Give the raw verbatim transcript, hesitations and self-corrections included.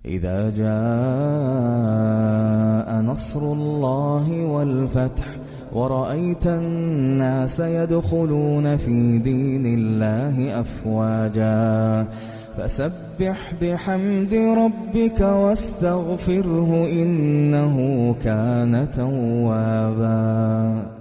إذا جاء نصر الله والفتح ورأيت الناس يدخلون في دين الله أفواجا فسبح بحمد ربك واستغفره إنه كان توابا.